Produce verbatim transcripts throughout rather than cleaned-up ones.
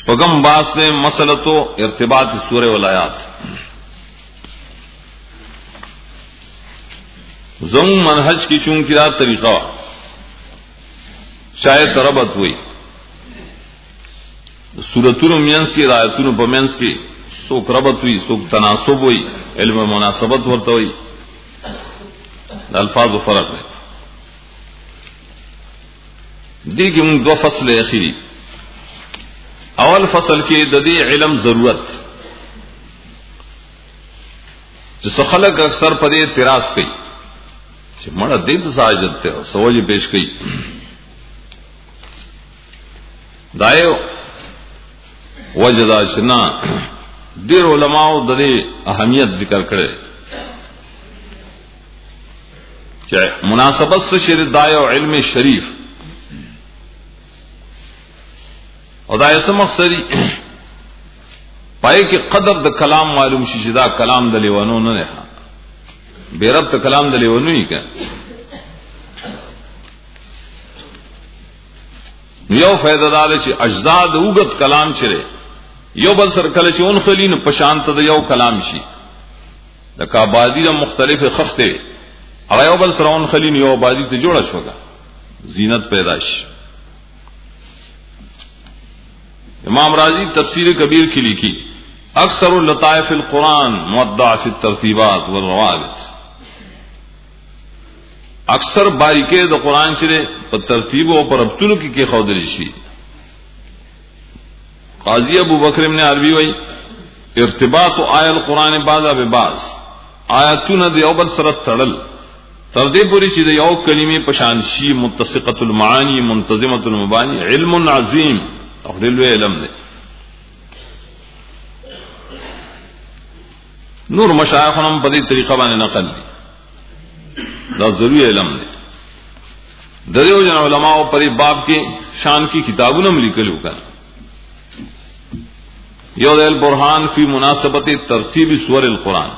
पगम बास ने मसलतो इर्तिबात सूरह वलायात जम मनहज की चूंकि तरीका शायद तरबत हुई सूरतुन मियंस की रायतुन पमेंस की सोक रबत हुई सोक तनासुब हुई इल्म मुनासबत होता हुई अल्फाज फर्क है दी कि दो फसल आखिरी अवल फसल के ददी इल्म जरूरत जो खलक अक्सर पदे तिरास कई मड़ा दे तो साजत थे सवज पेश कई दायो वजदा शना देर उलमाओ ददे अहमियत जिक्र करे चाहे मुनासबत से शेर दायो इल्म शरीफ और दाय से मकसदी पाए कि कदर द कलाम मालूम शिशिदा कलाम दलेवनो ने बेरब त कलाम दलेवनो ही क्या यो फैदादार अजदाद उगत कलाम चिरे यो बल सर कल उन खलीन पशांत यो कलाम शी आबादी मुख्तलिफ खफ्ते अयो बल सर उन खलीन यो आबादी ते जोड़श होगा जीनत पैदाश इमाम राजी तफसीर कबीर की लिखी अक्सर लताइफ अल कुरान मुद्दा फी तरतीबात व रवाबित अक्सर बारीके द कुरान चिरे पर तरतीबों पर अब्तुल की के खौदरिशी काजी अबू बकर ने अरबी वही इर्तिबात आयल कुरान बाजा बेबाज आयतुन दबल सरत तड़ल तरदे पूरी चीज यौ कलीमे पशानशी मुत्तसिक़तुल मानी मुंतज़िमतुल मबानी इल्मुन अज़ीम और दिलवे इल्म ने नूर मशाइखुन बदी तरीका बाने नकल दी दा जरूरी इल्म ने दरियो जन उलमाओ पर बाप के शान की किताबों ने लिखल होकर योदल बुरहान फी मुनासबत तरतीब सूर अल कुरान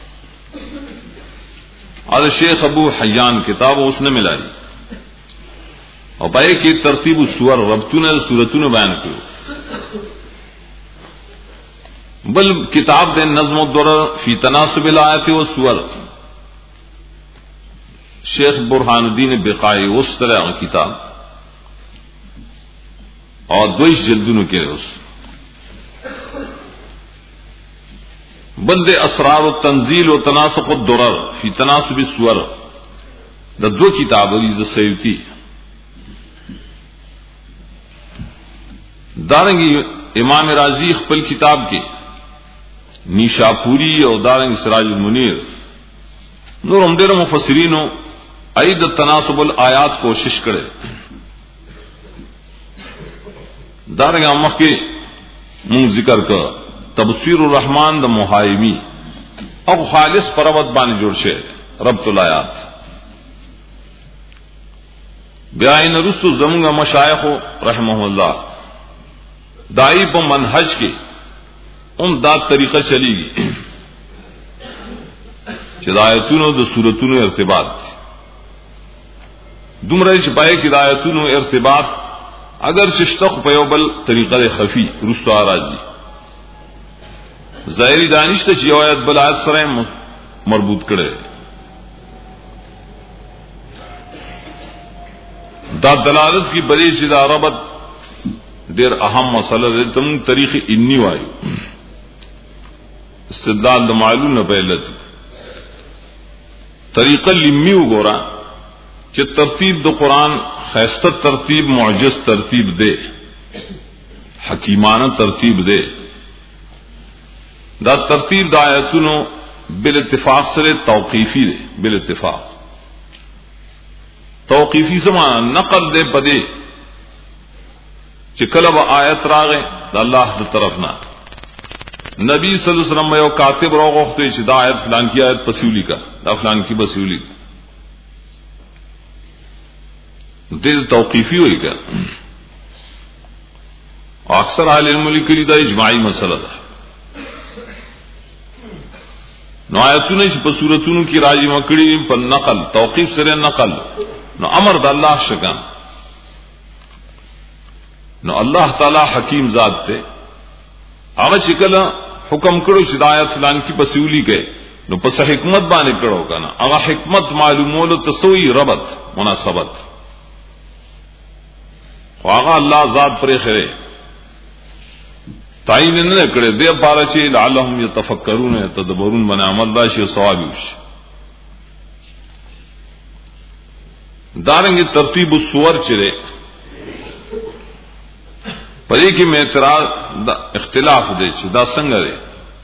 और शेख अबू हयान किताब उसने मिलाई और पाए कि तरतीब सूर रब्तुन सूरतुन बयान किया बल किताब दे नज़्म दुर्र फी तनासुबिल आयत व सूर शेख बुरहानुद्दीन बिकाई उस तरह किताब और द्विश जल्दुन के उस बंदे असरार व तंजील व तनासुक दुर्र फी तनासुब सूर द दो किताब सैती दारंगी इमाम राजी खपल किताब के नीशापुरी और दारंगी सिराज मुनीर नूर उमदेर मुफस्सिरीनो ऐद तनासुबुल आयात कोशिश करे दारंगा मक्के मुंह जिक्र कर तबसीरुर रहमान द मुहाइमी और खालिस परवत बानी जोड़शे रब्तुल आयात ब्याइन रुस्तु जमुंगा मशाइखो रहमहुल्लाह दाई प मनहज के उन दात तरीका चलीगी हिदायतुन द सूरतुन इर्तिबात दुमरे छिपाए कि हिदायतुन इर्तिबात अगर शिश्तख पयोबल तरीका खफी रुस्तु आराजी ज़ाहिरी दानिश चियायत बलायत सरे मरबूत करे दा दलालत की बड़ी जिदा रबत देर अहम मसला तम तरीके इन्नी वायु इस्तिदलाल द मालूम न पहलत तरीका लिम्मी गोरा कि तरतीब द कुरान खैस्ता तरतीब मुअज्जज तरतीब दे हकीमाना तरतीब दे दा तरतीब दायतुनो बिल इत्तिफाक से तौकीफी दे बिल इत्तिफाक तौकीफी से माना नकल दे पदे चिकलब आयत रागे अल्लाह की तरफ ना नबी सल्लल्लाहु अलैहि वसल्लम यो कातिब रोगोखते चिदा आयत फलान की आयत पसूली का दा फलान की बसूली का दे तौकीफी हुई का अक्सर आल इल्म की दा इजमाई मसला था नो आयतुन सूरतुन की राजी मकड़ी पर नकल तौकीफ से नकल नो अमर द अल्लाह शकान नो अल्लाह ताला हकीम जात थे هغه چې کله حکم کړو چې آیات فلان کی پسولی کې نو پس حکمت باندې کړو کنه هغه حکمت معلومولو تسوی ربط مناسبت هغه الله ذات پرې خره تعین نه کړي دې پاره چې لعلهم يتفکرون يتدبرون باندې عمل راشي او ثواب وشي دارنګ ترتیب الصور چره پدې کې مې اعتراض دا اختلاف دی چې دا څنګه دی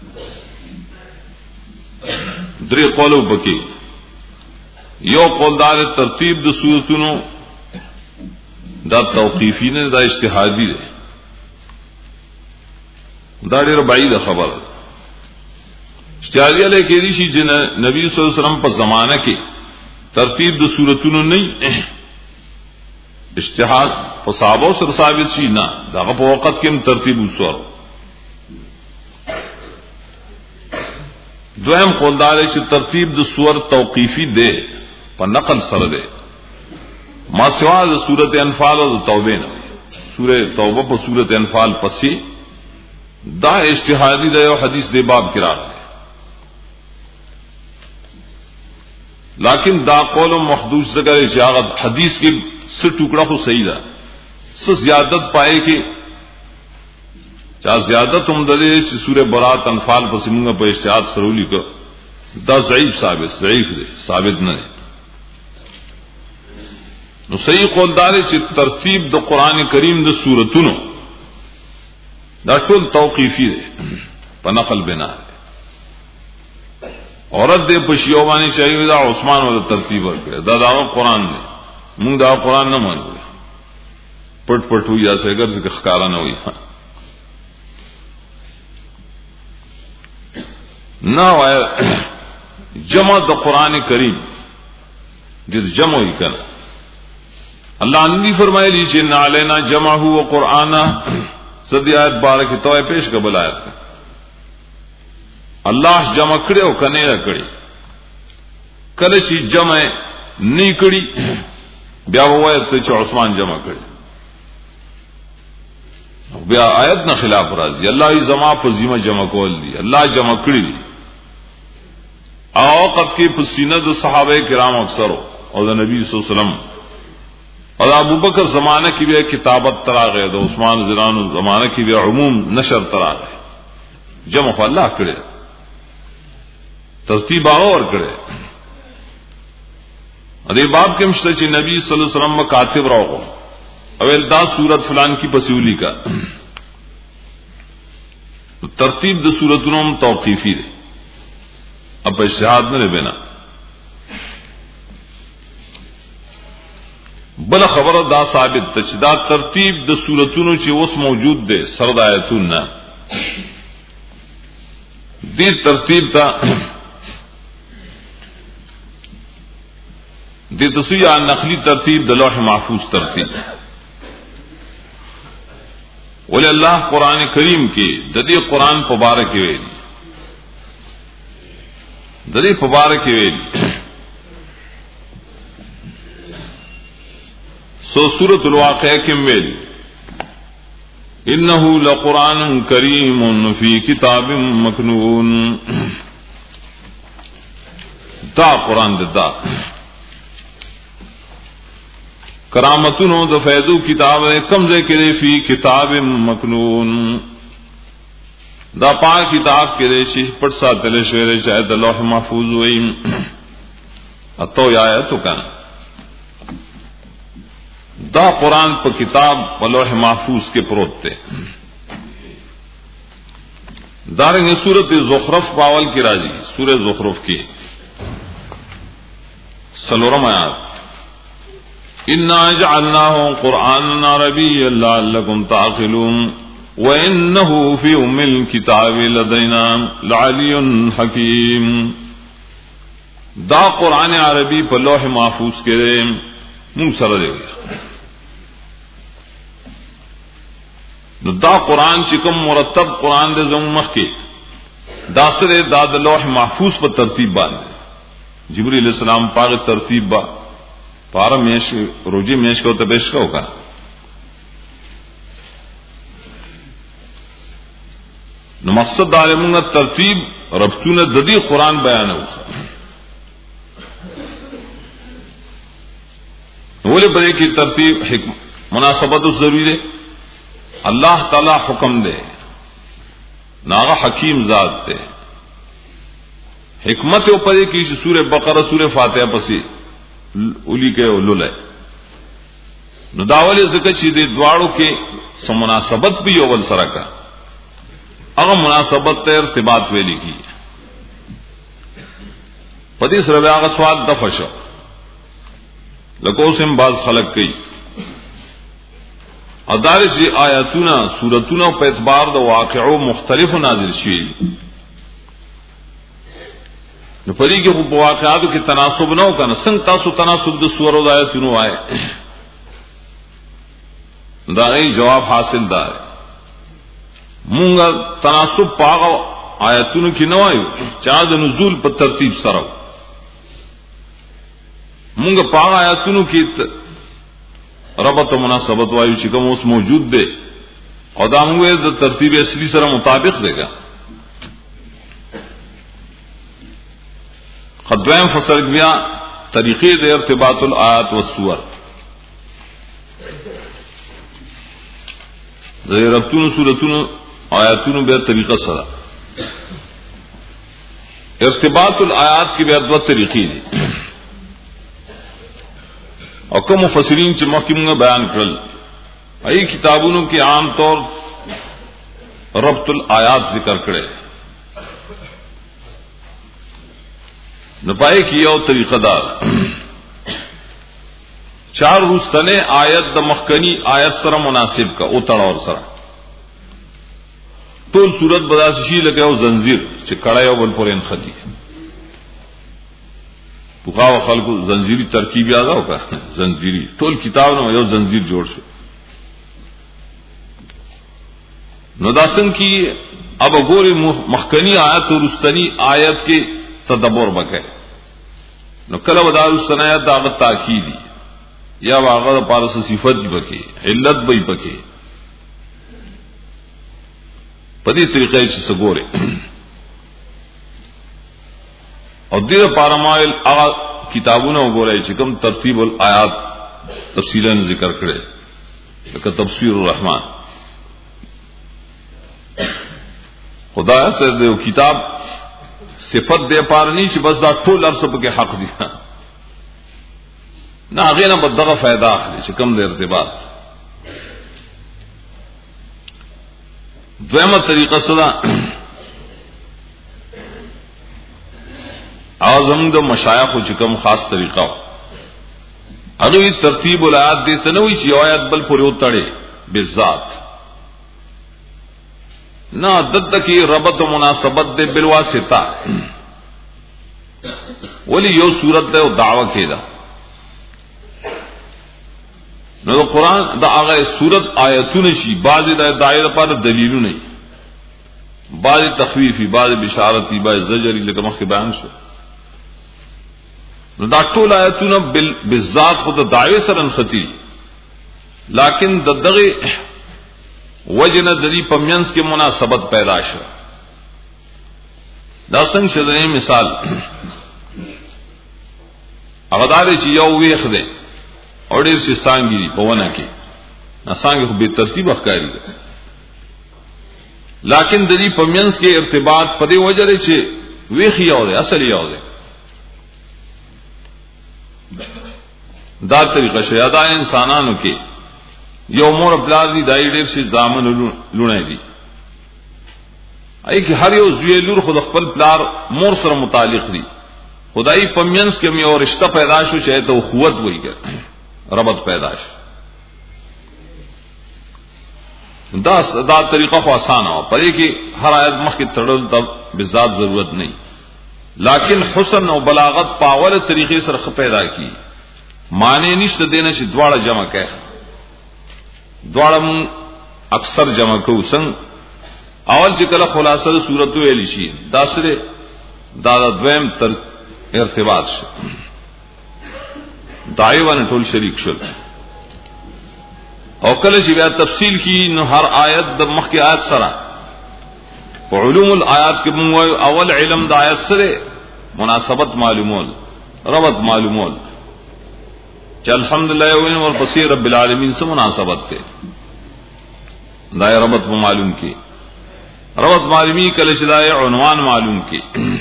درې قولو پکې یو قول دار ترتیب د سورتونو دا توقیفی نه دا اجتهادي دی دا ډېر بعید خبره اجتهادي له کې دي چې نبی صلی الله علیه وسلم په زمانہ کې ترتیب د سورتونو نه اجتهاد په صحابه سره ثابت شي نه داغه په وخت کې هم ترتیب وسور دویم قوالدار چې ترتیب د سور توقیفی دی په نقل سره دی ما سوا د سورته انفال او توبه نه سوره توبه په سورته انفال پسې دا اجتهادي دی او حدیث دی باب کې راغلی لیکن دا قول محدود ذکر چې هغه حدیث کې څه ټوکړه خو صحیح ده څه زیادت پائے کې چا زیادت هم ده چې سوره برات انفال په سیمه په اجتهاد سره ولیکو دا ضعیف ثابت ضعیف دی ثابت نه دی نو صحیح قول دار چې ترتیب د قران کریم د سوراتونو دا ټول توقیفی دی په نقل بنا اورت دې په شیو باندې شایو دا عثمان ول ترتیب ورکړه دا دا قران دی موږ دا قران نه مانو پټ پټ ویا څنګه څنګه ښکارا نه وي نو جمع د قران کریم دې جمع یې کړه الله ان فرمایلی چې ان علینا جمعه و قرانا صدیات بارک توه پیش قبل آیت الله جمع کړو کنه نه کړی کله چې جمع نه کړی بیا وایي چې عثمان جمع کړی بیا آیت نه خلاف راځي الله ای زما په ذمہ جمع کول دي الله جمع کړی دي او وخت کې په سینه د صحابه کرام اکثرو او د نبی صلی الله علیه وسلم او ابو بکر زمانہ کې به کتابت تراغه د عثمان زرانو زمانہ کې به عموم نشر تراغه جمع الله کړی ترتیب اور کړي دې باب کې مشته چې نبی صلی الله علیه وسلم کاتب راغو اول دا سورت فلان کی پسولی کا ترتیب د سورتونو توقیفی دی اب اجتهاد نه بنا بل خبره دا ثابت ته چې دا ترتیب د سورتونو چې اوس موجود دی سرد آیتونه دې ترتیب ته دې تسویا نقلی ترتیب د لوح محفوظ ترتیب ول الله قران کریم کې د دې قران مبارک ویلي د دې مبارک ویلي سو سورۃ الواقعہ کې ویلي انه لقران کریم فی کتاب مکنون دا قران دا کرامتونو د فیضو کتاب کم ځای کې فی کتاب مکنون دا پاک کتاب کې شي پټ ساتل شوی شاید لوح محفوظ وي اتو آیت وکړه دا قرآن په کتاب په لوح محفوظ کې پروت دی دارنګ سورۃ زخرف باول کې راځي سورۃ زخرف کې سلورم آیات انا جعلناه قرانا عربيا لعلكم تعقلون وانه في ام الكتاب لدينا لعلي حكيم دا قران عربی په لوح محفوظ کې مون سره دی نو دا قران چې کوم مرتب قران د زمو مخ کې دا سره دا د لوح محفوظ په ترتیب باندې جبرئیل السلام پاغه ترتیب با پارا میش روجی میش کو ته بش کو کا نو دا قران چې کوم مرتب قران د زمو مخ کې دا سره دا د لوح محفوظ په ترتیب باندې جبرئیل السلام پاغه ترتیب با پارا میش روجی میش کو ته بش کو کا نو دا قران چې کوم مرتب قران د زمو مخ کې دا سره دا د لوح محفوظ په ترتیب باندې جبرئیل السلام پاغه ترتیب با پارا میش روجی میش کو ته بش کو کا نو مقصد دا موږ ترتیب ربطونه د دې قران بیانو ولې په دې کې ترتیب حکمت مناسبت ضروری ہے. اللہ تعالی حکم دے ناغا حکیم ذات دے حکمت اوپر کی سورہ بقرہ سورہ فاتحہ پسی اولی کے اولولے نو داولی ذکر چی دے دوارو کے سم مناسبت بھی اول سرکا اگر مناسبت تے ارتباط ویلی کی پدیس روی آغا سواد دفشو لکو سم باز خلق کی ادارش آیاتنا سورتنا په اعتبار د واقعو مختلف نازل شي نو پدې کې په واقعاتو کې تناسب نه وکنه څنګه تاسو تناسب د سورو د آیاتونو وای دا ای جواب حاصل ده مونږ تناسب پاغه آیاتونو کې نه وایو چا د نزول په ترتیب سره مونږ پاغه آیاتونو کې ربط و مناسبت وایو چې کوم اوس موجود دی او دا موږ د ترتیب اصلي سره مطابق دیګا خدویم فصل بیا طریقې د ارتباط الآیات والسور د ربطونو سورتونو آیاتونو بیا طریقه سره ارتباط الآیات کی بیا دوه طریقې دي او کوم مفسرین چې مخکې موږ بیان کړل ای کتابونو کې عام طور ربط الآیات ذکر کړي نو پای کې یو طریقه دار چار روستنه آیت د مخکنی آیت سره مناسب کا او تړاور سره ټول صورت بداس شي لکه او زنجیر چې کړه یو بل پورین خدي بخاو خلقو زنجیری ترکیب یاد آو کا زنجیری ټول کتاب نو یو زنجیر جوړ شو نو داسن کی اب وګوري مخکنی آیت او رستنی آیت کې تدبر وکړي نو کله ودا رستنی آیت دا تاکیدی یا واغه پارس صفت وکړي علت به پکې په دې طریقې چې څګوري او دې پارمایل هغه کتابونه وګورئ چې کوم ترتیب الآیات تفصیلا ذکر کړي لکه تفسیر الرحمن خدا سے دیو کتاب صفت دے پارنی چې بس دا ټول ارسه په کې حق دي نه هغه نه بدغه फायदा اخلي چې کوم د ارتباط دویمه طریقه سره اعظم د مشایخ چې کوم خاص طریقه هغه ترتیب الآیات دې تنوي چې آیات بل پورې وتړي بالذات نہ دد کی ربط و مناسبت دے بالواسطہ ولی یو صورت دے او دعوی کیدا نو قرآن دا آغا صورت آیتون شی بعض دا دائر پر دلیلو نہیں بعض تخویفی بعض بشارتی بعض زجری لکہ مخی بیان شو نو دا طول آیتون بالذات خود دعوی سرن خطی لیکن ددغی وجن دری پمینس کے مناسبت پیدا شو دا څنګه شدنی مثال اغدار چې یو ویخ ده اور ډیر شي سانګي په ونه کې نه سانګي خو به ترتیب اخکاری ده لیکن دری پمینس کے ارتباط په دې وجه لري چې ویخ یو ده اصل یو ده دا طریقه شیاده انسانانو کې یو مور پلار دی دای ډیر شي زامن لونه دي ای کی هر یو زوی لور خود خپل پلار مور سره متعلق دي خدای پمینس کې مې اور رشتہ پیدا شو شاید او قوت وایګر ربط پیدا شو دا دا طریقه خو آسان او پرې کې هر آیت مخ کې تړل د بذات ضرورت نه لیکن حسن او بلاغت پاول طریقې سره پیدا کی معنی نشته دینه چې دواړه جمع کړي دوړم اکثر جمع کو څنګه اول چې کله خلاصه د صورت ویل شي دا سره دا دویم تر ارتباط شي دایوان ټول شریک شول او کله چې بیا تفصیل کی نو هر آیت د مخکې آیت سره علوم الآیات کے منگوئے اول علم دا آیت سرے مناسبت معلومول ربط معلومول چل الحمدللہ اور بصیر رب العالمین سے مناسبت تے دائے ربط معلوم کی ربط معلومی کل شدائے عنوان معلوم کی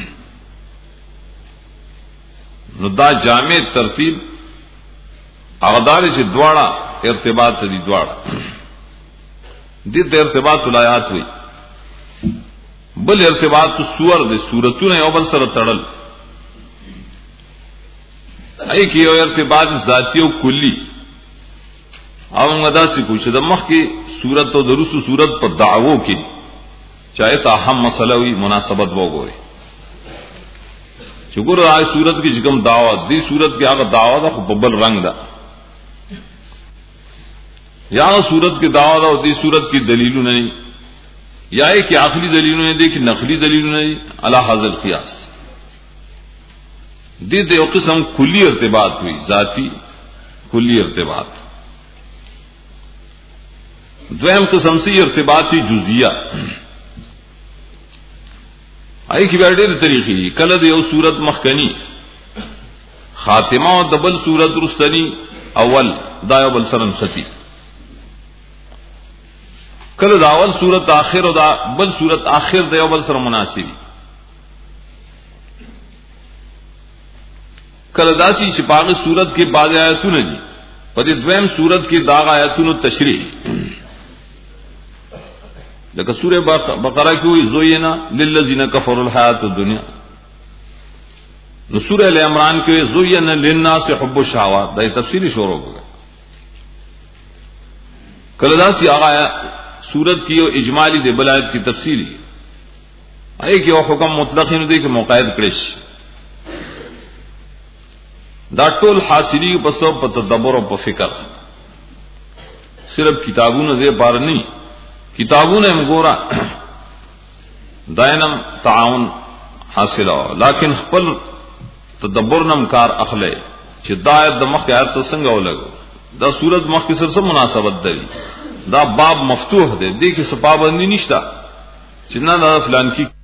ندا جامع ترتیب اغدار سے دوڑا ارتباط دی دوڑا دید ارتباط الایات ہوئی بل ارتباط سور دے سورتوں نے اوبل سر تڑل ای کی ارتباط ذاتی و کلی او مدا سے پوچھے دمخ کی صورت و درست صورت پر دعووں کی چاہے تاہم مسئلہ ہوئی مناسبت وہ گورے شکر آج صورت کی جکم دعوت دی صورت کی آگا دعوت دا خب ببل رنگ دا یا صورت کی دعوت دا دی صورت کی دلیلوں نہیں یا ایک کہ آخری دلیلوں نے دی کہ نقلی دلیلوں نہیں علی حاضر قیاس دی دے قسم کلی ارتباط ہوئی ذاتی کلی ارتباط دوہم قسم سے ارتباطی جزیہ آئی کی بیٹے طریقی کل دے او صورت مخکنی خاتمہ و دبل صورت رستنی اول دا بل سرن خطی کل دا اول صورت آخر و دا بل صورت آخر دا بل سر مناسبی کل داسی شپاغ صورت کے بعد آیتون جی پدی دویم صورت کی داغ آیتون تشریح لیکن سورہ بقرہ کی ہوئی زوینا للذین کفروا الحیات الدنیا نو سورہ ال عمران کی زوینا للناس حب الشہوات دا تفصیلی شروع ہو گیا کل داسی آغا سورت کی اجمالی دے بلایت کی تفصیلی آئے کہ وہ حکم مطلق ہی دے کہ مقاید کرش دا ټول حاصلی پس په تدبر او په فکر صرف کتابونه دې بار نه کتابونه مګورا داینم تعاون حاصل لیکن خپل تدبر نم کار اخله چې دایت د مخ آیات څنګه ولګو دا صورت مخ کې سره مناسبت دی دا باب مفتوح دی دې کې سبب نشتا چې نه فلان کی